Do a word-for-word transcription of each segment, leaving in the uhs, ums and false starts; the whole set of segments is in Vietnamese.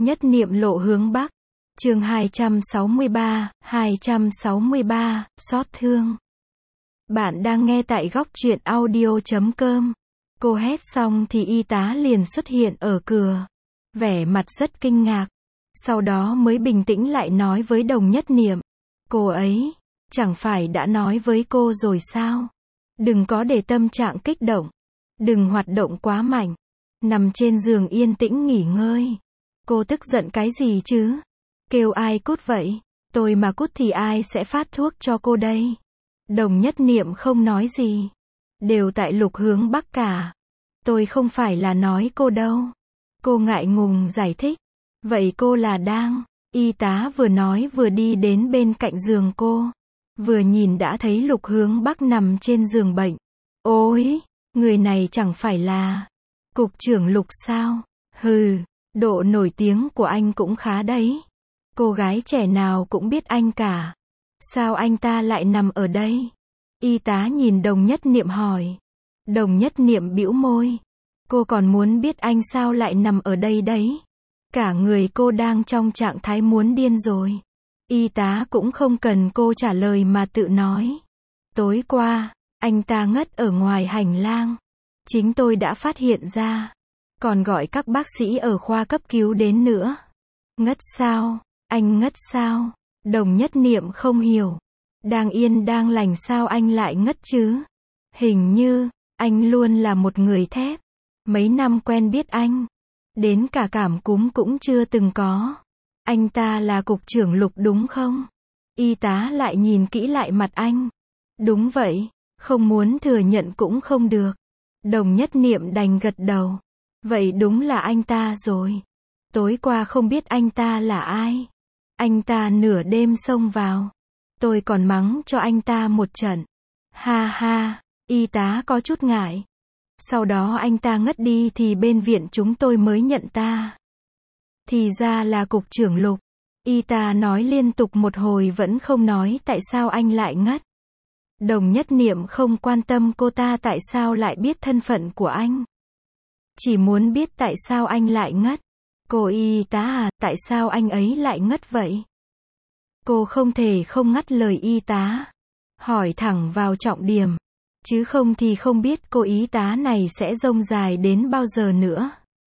Nhất niệm lộ hướng Bắc. Chương hai trăm sáu mươi ba, hai trăm sáu mươi ba, xót thương. Bạn đang nghe tại góc truyện audio chấm com. Cô hét xong thì y tá liền xuất hiện ở cửa. Vẻ mặt rất kinh ngạc. Sau đó mới bình tĩnh lại nói với Đồng Nhất Niệm. Cô ấy, chẳng phải đã nói với cô rồi sao? Đừng có để tâm trạng kích động. Đừng hoạt động quá mạnh. Nằm trên giường yên tĩnh nghỉ ngơi. Cô tức giận cái gì chứ? Kêu ai cút vậy? Tôi mà cút thì ai sẽ phát thuốc cho cô đây? Đồng Nhất Niệm không nói gì. Đều tại Lục Hướng Bắc cả. Tôi không phải là nói cô đâu. Cô ngại ngùng giải thích. Vậy cô là đang... Y tá vừa nói vừa đi đến bên cạnh giường cô. Vừa nhìn đã thấy Lục Hướng Bắc nằm trên giường bệnh. Ôi, người này chẳng phải là... Cục trưởng Lục sao? Hừ, độ nổi tiếng của anh cũng khá đấy. Cô gái trẻ nào cũng biết anh cả. Sao anh ta lại nằm ở đây? Y tá nhìn Đồng Nhất Niệm hỏi. Đồng Nhất Niệm bĩu môi. Cô còn muốn biết anh sao lại nằm ở đây đấy. Cả người cô đang trong trạng thái muốn điên rồi. Y tá cũng không cần cô trả lời mà tự nói. Tối qua, anh ta ngất ở ngoài hành lang. Chính tôi đã phát hiện ra. Còn gọi các bác sĩ ở khoa cấp cứu đến nữa. Ngất sao? Anh ngất sao? Đồng Nhất Niệm không hiểu. Đang yên đang lành sao anh lại ngất chứ? Hình như, anh luôn là một người thép. Mấy năm quen biết anh. Đến cả cảm cúm cũng chưa từng có. Anh ta là cục trưởng Lục đúng không? Y tá lại nhìn kỹ lại mặt anh. Đúng vậy, không muốn thừa nhận cũng không được. Đồng Nhất Niệm đành gật đầu. Vậy đúng là anh ta rồi. Tối qua không biết anh ta là ai. Anh ta nửa đêm xông vào. Tôi còn mắng cho anh ta một trận. Ha ha, y tá có chút ngại. Sau đó anh ta ngất đi thì bên viện chúng tôi mới nhận ta. Thì ra là cục trưởng Lục. Y tá nói liên tục một hồi vẫn không nói tại sao anh lại ngất. Đồng Nhất Niệm không quan tâm cô ta tại sao lại biết thân phận của anh. Chỉ muốn biết tại sao anh lại ngất. Cô y tá à, tại sao anh ấy lại ngất vậy? Cô không thể không ngắt lời y tá. Hỏi thẳng vào trọng điểm. Chứ không thì không biết cô y tá này sẽ rông dài đến bao giờ nữa.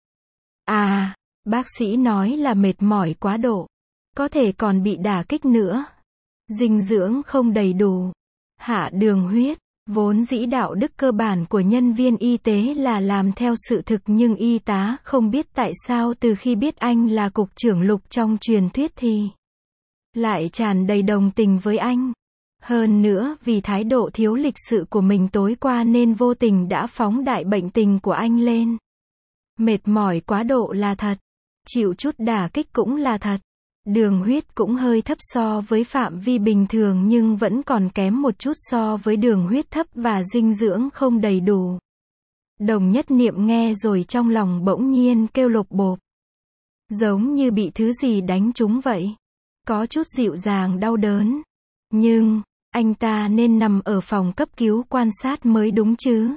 À, bác sĩ nói là mệt mỏi quá độ. Có thể còn bị đả kích nữa. Dinh dưỡng không đầy đủ. Hạ đường huyết. Vốn dĩ đạo đức cơ bản của nhân viên y tế là làm theo sự thực nhưng y tá không biết tại sao từ khi biết anh là cục trưởng Lục trong truyền thuyết thì lại tràn đầy đồng tình với anh. Hơn nữa vì thái độ thiếu lịch sự của mình tối qua nên vô tình đã phóng đại bệnh tình của anh lên. Mệt mỏi quá độ là thật. Chịu chút đả kích cũng là thật. Đường huyết cũng hơi thấp so với phạm vi bình thường nhưng vẫn còn kém một chút so với đường huyết thấp và dinh dưỡng không đầy đủ. Đồng Nhất Niệm nghe rồi trong lòng bỗng nhiên kêu lột bột. Giống như bị thứ gì đánh trúng vậy. Có chút dịu dàng đau đớn. Nhưng, anh ta nên nằm ở phòng cấp cứu quan sát mới đúng chứ.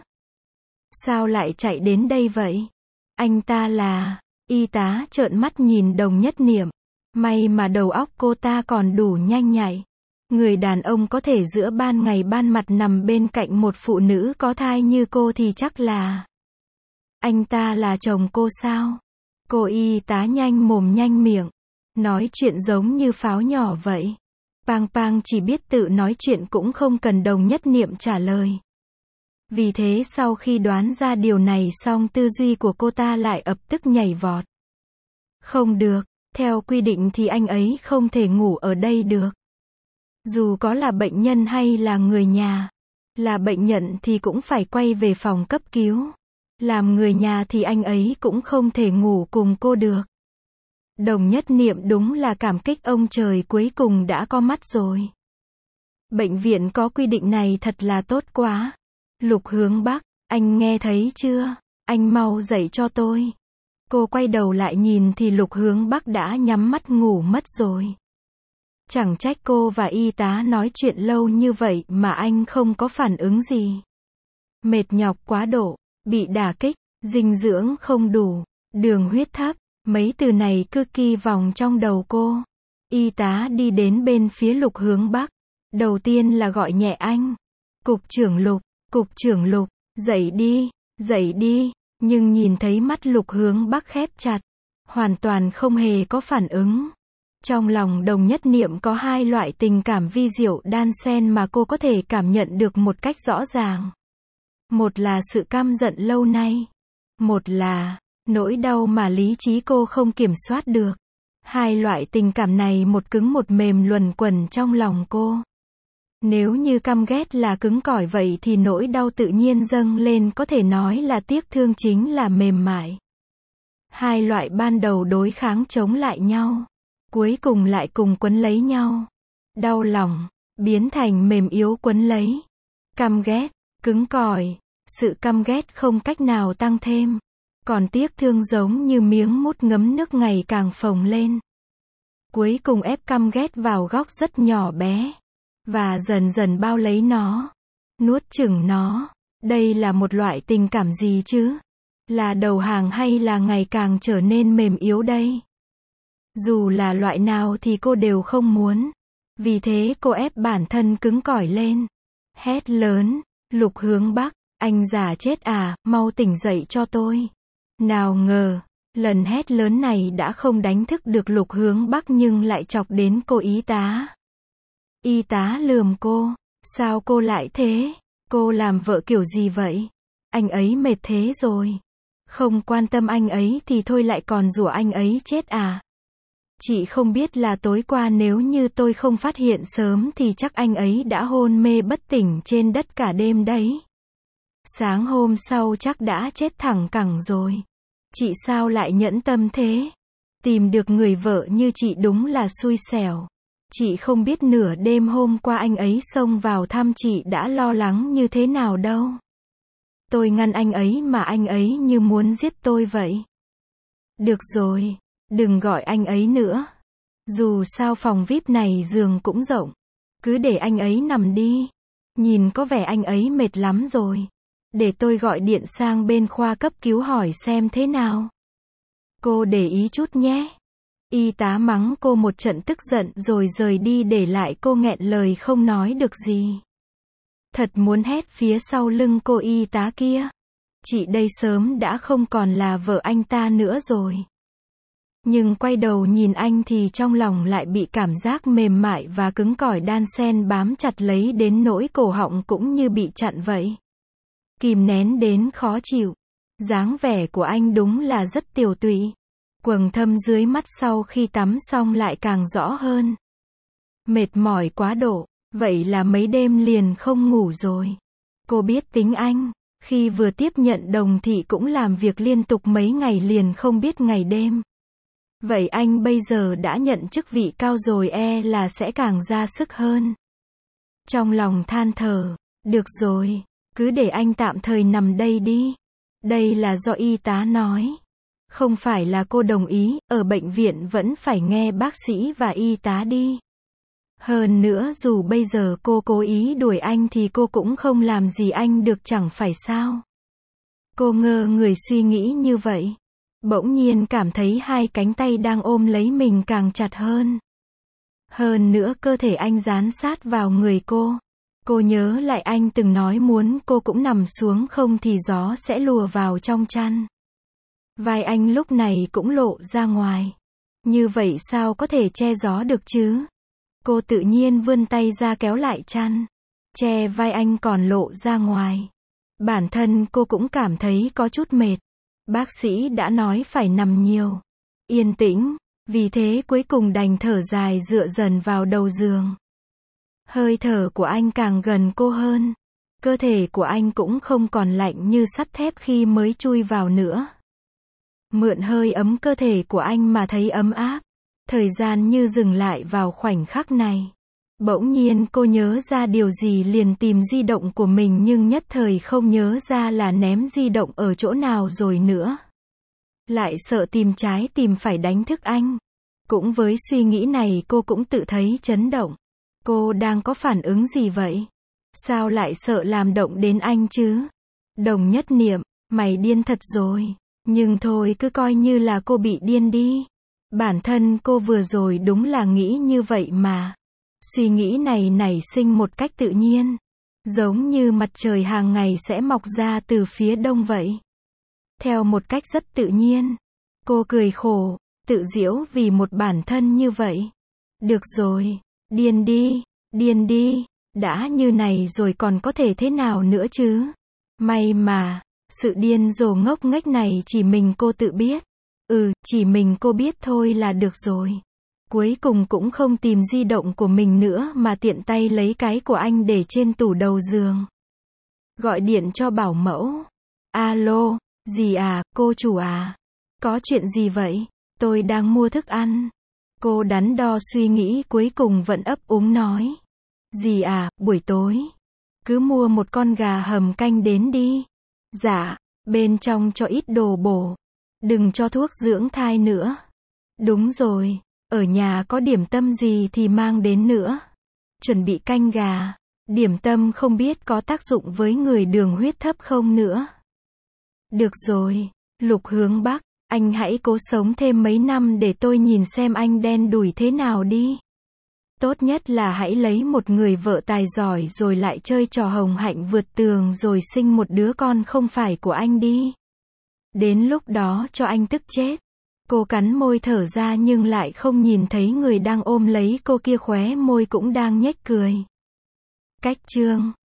Sao lại chạy đến đây vậy? Anh ta là... Y tá trợn mắt nhìn Đồng Nhất Niệm. May mà đầu óc cô ta còn đủ nhanh nhạy. Người đàn ông có thể giữa ban ngày ban mặt nằm bên cạnh một phụ nữ có thai như cô thì chắc là... Anh ta là chồng cô sao? Cô y tá nhanh mồm nhanh miệng. Nói chuyện giống như pháo nhỏ vậy. Pang Pang chỉ biết tự nói chuyện cũng không cần Đồng Nhất Niệm trả lời. Vì thế sau khi đoán ra điều này xong tư duy của cô ta lại ập tức nhảy vọt. Không được. Theo quy định thì anh ấy không thể ngủ ở đây được. Dù có là bệnh nhân hay là người nhà. Là bệnh nhân thì cũng phải quay về phòng cấp cứu. Làm người nhà thì anh ấy cũng không thể ngủ cùng cô được. Đồng Nhất Niệm đúng là cảm kích ông trời cuối cùng đã có mắt rồi. Bệnh viện có quy định này thật là tốt quá. Lục Hướng Bắc, anh nghe thấy chưa? Anh mau dậy cho tôi. Cô quay đầu lại nhìn thì Lục Hướng Bắc đã nhắm mắt ngủ mất rồi. Chẳng trách cô và y tá nói chuyện lâu như vậy mà anh không có phản ứng gì. Mệt nhọc quá độ, bị đả kích, dinh dưỡng không đủ, đường huyết thấp, Mấy từ này cứ kỳ vòng trong đầu cô. Y tá đi đến bên phía Lục Hướng Bắc. Đầu tiên là gọi nhẹ anh. Cục trưởng Lục, cục trưởng Lục, dậy đi, dậy đi. Nhưng nhìn thấy mắt Lục Hướng Bắc khép chặt. Hoàn toàn không hề có phản ứng. Trong lòng Đồng Nhất Niệm có hai loại tình cảm vi diệu đan xen mà cô có thể cảm nhận được một cách rõ ràng. Một là sự căm giận lâu nay. Một là nỗi đau mà lý trí cô không kiểm soát được. Hai loại tình cảm này một cứng một mềm luẩn quẩn trong lòng cô. Nếu như căm ghét là cứng cỏi vậy thì nỗi đau tự nhiên dâng lên, có thể nói là tiếc thương chính là mềm mại. Hai loại ban đầu đối kháng chống lại nhau. Cuối cùng lại cùng quấn lấy nhau. Đau lòng, biến thành mềm yếu quấn lấy. Căm ghét, cứng cỏi. Sự căm ghét không cách nào tăng thêm. Còn tiếc thương giống như miếng mút ngấm nước ngày càng phồng lên. Cuối cùng ép căm ghét vào góc rất nhỏ bé. Và dần dần bao lấy nó. Nuốt chửng nó. Đây là một loại tình cảm gì chứ? Là đầu hàng hay là ngày càng trở nên mềm yếu đây? Dù là loại nào thì cô đều không muốn. Vì thế cô ép bản thân cứng cỏi lên. Hét lớn, Lục Hướng Bắc, anh già chết à, mau tỉnh dậy cho tôi. Nào ngờ, lần hét lớn này đã không đánh thức được Lục Hướng Bắc nhưng lại chọc đến cô y tá. Y tá lườm cô, sao cô lại thế? Cô làm vợ kiểu gì vậy? Anh ấy mệt thế rồi. Không quan tâm anh ấy thì thôi lại còn rủa anh ấy chết à? Chị không biết là tối qua nếu như tôi không phát hiện sớm thì chắc anh ấy đã hôn mê bất tỉnh trên đất cả đêm đấy. Sáng hôm sau chắc đã chết thẳng cẳng rồi. Chị sao lại nhẫn tâm thế? Tìm được người vợ như chị đúng là xui xẻo. Chị không biết nửa đêm hôm qua anh ấy xông vào thăm chị đã lo lắng như thế nào đâu. Tôi ngăn anh ấy mà anh ấy như muốn giết tôi vậy. Được rồi, đừng gọi anh ấy nữa. Dù sao phòng vi ai pi này giường cũng rộng. Cứ để anh ấy nằm đi. Nhìn có vẻ anh ấy mệt lắm rồi. Để tôi gọi điện sang bên khoa cấp cứu hỏi xem thế nào. Cô để ý chút nhé. Y tá mắng cô một trận tức giận rồi rời đi để lại cô nghẹn lời không nói được gì. Thật muốn hét phía sau lưng cô y tá kia. Chị đây sớm đã không còn là vợ anh ta nữa rồi. Nhưng quay đầu nhìn anh thì trong lòng lại bị cảm giác mềm mại và cứng cỏi đan xen bám chặt lấy đến nỗi cổ họng cũng như bị chặn vậy. Kìm nén đến khó chịu. Dáng vẻ của anh đúng là rất tiều tụy. Quầng thâm dưới mắt sau khi tắm xong lại càng rõ hơn. Mệt mỏi quá độ, vậy là mấy đêm liền không ngủ rồi. Cô biết tính anh, khi vừa tiếp nhận đồng thị cũng làm việc liên tục mấy ngày liền không biết ngày đêm. Vậy anh bây giờ đã nhận chức vị cao rồi e là sẽ càng ra sức hơn. Trong lòng than thở, được rồi, cứ để anh tạm thời nằm đây đi. Đây là do y tá nói. Không phải là cô đồng ý, ở bệnh viện vẫn phải nghe bác sĩ và y tá đi. Hơn nữa dù bây giờ cô cố ý đuổi anh thì cô cũng không làm gì anh được chẳng phải sao. Cô ngơ người suy nghĩ như vậy. Bỗng nhiên cảm thấy hai cánh tay đang ôm lấy mình càng chặt hơn. Hơn nữa cơ thể anh dán sát vào người cô. Cô nhớ lại anh từng nói muốn cô cũng nằm xuống không thì gió sẽ lùa vào trong chăn. Vai anh lúc này cũng lộ ra ngoài. Như vậy sao có thể che gió được chứ? Cô tự nhiên vươn tay ra kéo lại chăn. Che vai anh còn lộ ra ngoài. Bản thân cô cũng cảm thấy có chút mệt. Bác sĩ đã nói phải nằm nhiều. Yên tĩnh. Vì thế cuối cùng đành thở dài dựa dần vào đầu giường. Hơi thở của anh càng gần cô hơn. Cơ thể của anh cũng không còn lạnh như sắt thép khi mới chui vào nữa. Mượn hơi ấm cơ thể của anh mà thấy ấm áp. Thời gian như dừng lại vào khoảnh khắc này. Bỗng nhiên cô nhớ ra điều gì liền tìm di động của mình nhưng nhất thời không nhớ ra là ném di động ở chỗ nào rồi nữa. Lại sợ tìm trái tìm phải đánh thức anh. Cũng với suy nghĩ này cô cũng tự thấy chấn động. Cô đang có phản ứng gì vậy? Sao lại sợ làm động đến anh chứ? Đồng Nhất Niệm, mày điên thật rồi. Nhưng thôi cứ coi như là cô bị điên đi. Bản thân cô vừa rồi đúng là nghĩ như vậy mà. Suy nghĩ này nảy sinh một cách tự nhiên. Giống như mặt trời hàng ngày sẽ mọc ra từ phía đông vậy. Theo một cách rất tự nhiên. Cô cười khổ, tự giễu vì một bản thân như vậy. Được rồi, điên đi, điên đi, đã như này rồi còn có thể thế nào nữa chứ? May mà, sự điên rồ ngốc nghếch này chỉ mình cô tự biết. Ừ, chỉ mình cô biết thôi là được rồi. Cuối cùng cũng không tìm di động của mình nữa mà tiện tay lấy cái của anh để trên tủ đầu giường. Gọi điện cho bảo mẫu. Alo, dì à, cô chủ à? Có chuyện gì vậy? Tôi đang mua thức ăn. Cô đắn đo suy nghĩ cuối cùng vẫn ấp úng nói. Dì à, buổi tối. Cứ mua một con gà hầm canh đến đi. Dạ, bên trong cho ít đồ bổ. Đừng cho thuốc dưỡng thai nữa. Đúng rồi, ở nhà có điểm tâm gì thì mang đến nữa. Chuẩn bị canh gà. Điểm tâm không biết có tác dụng với người đường huyết thấp không nữa. Được rồi, Lục Hướng Bắc, anh hãy cố sống thêm mấy năm để tôi nhìn xem anh đen đủi thế nào đi. Tốt nhất là hãy lấy một người vợ tài giỏi rồi lại chơi trò hồng hạnh vượt tường rồi sinh một đứa con không phải của anh đi. Đến lúc đó cho anh tức chết. Cô cắn môi thở ra nhưng lại không nhìn thấy người đang ôm lấy cô kia khóe môi cũng đang nhếch cười. Cách chương